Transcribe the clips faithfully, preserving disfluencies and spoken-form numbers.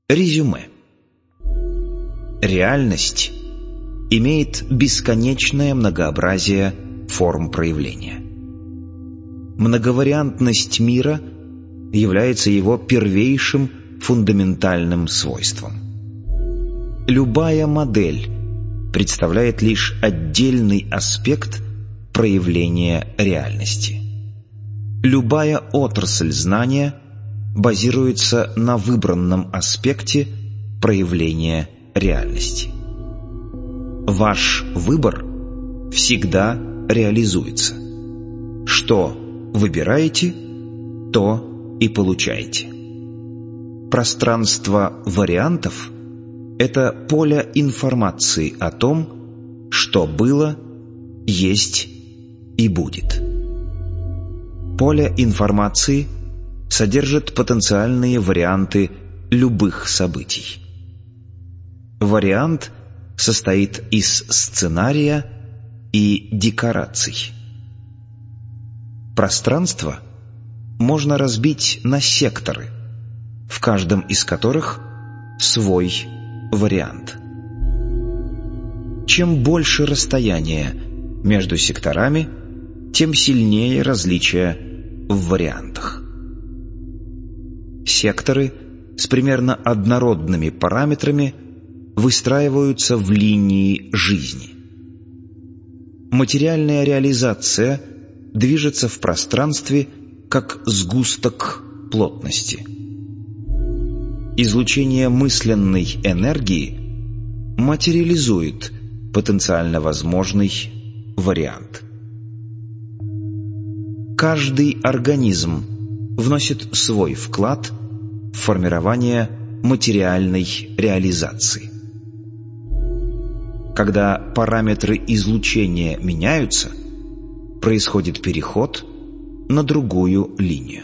Резюме. Реальность имеет бесконечное многообразие форм проявления. Многовариантность мира является его первейшим фундаментальным свойством. Любая модель представляет лишь отдельный аспект проявления реальности. Любая отрасль знания базируется на выбранном аспекте проявления реальности. Ваш выбор всегда реализуется. Что выбираете, то и получаете. Пространство вариантов – это поле информации о том, что было, есть и будет. Поле информации содержит потенциальные варианты любых событий. Вариант состоит из сценария и декораций. Пространство можно разбить на секторы, в каждом из которых свой вариант. Чем больше расстояние между секторами, тем сильнее различия в вариантах. Секторы с примерно однородными параметрами выстраиваются в линии жизни. Материальная реализация движется в пространстве как сгусток плотности. Излучение мысленной энергии материализует потенциально возможный вариант. Каждый организм вносит свой вклад в формирование материальной реализации. Когда параметры излучения меняются, происходит переход на другую линию.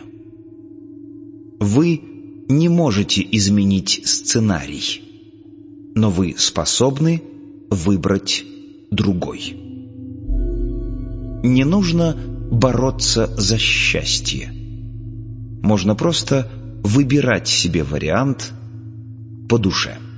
Вы не можете изменить сценарий, но вы способны выбрать другой. Не нужно бороться за счастье. Можно просто выбирать себе вариант по душе.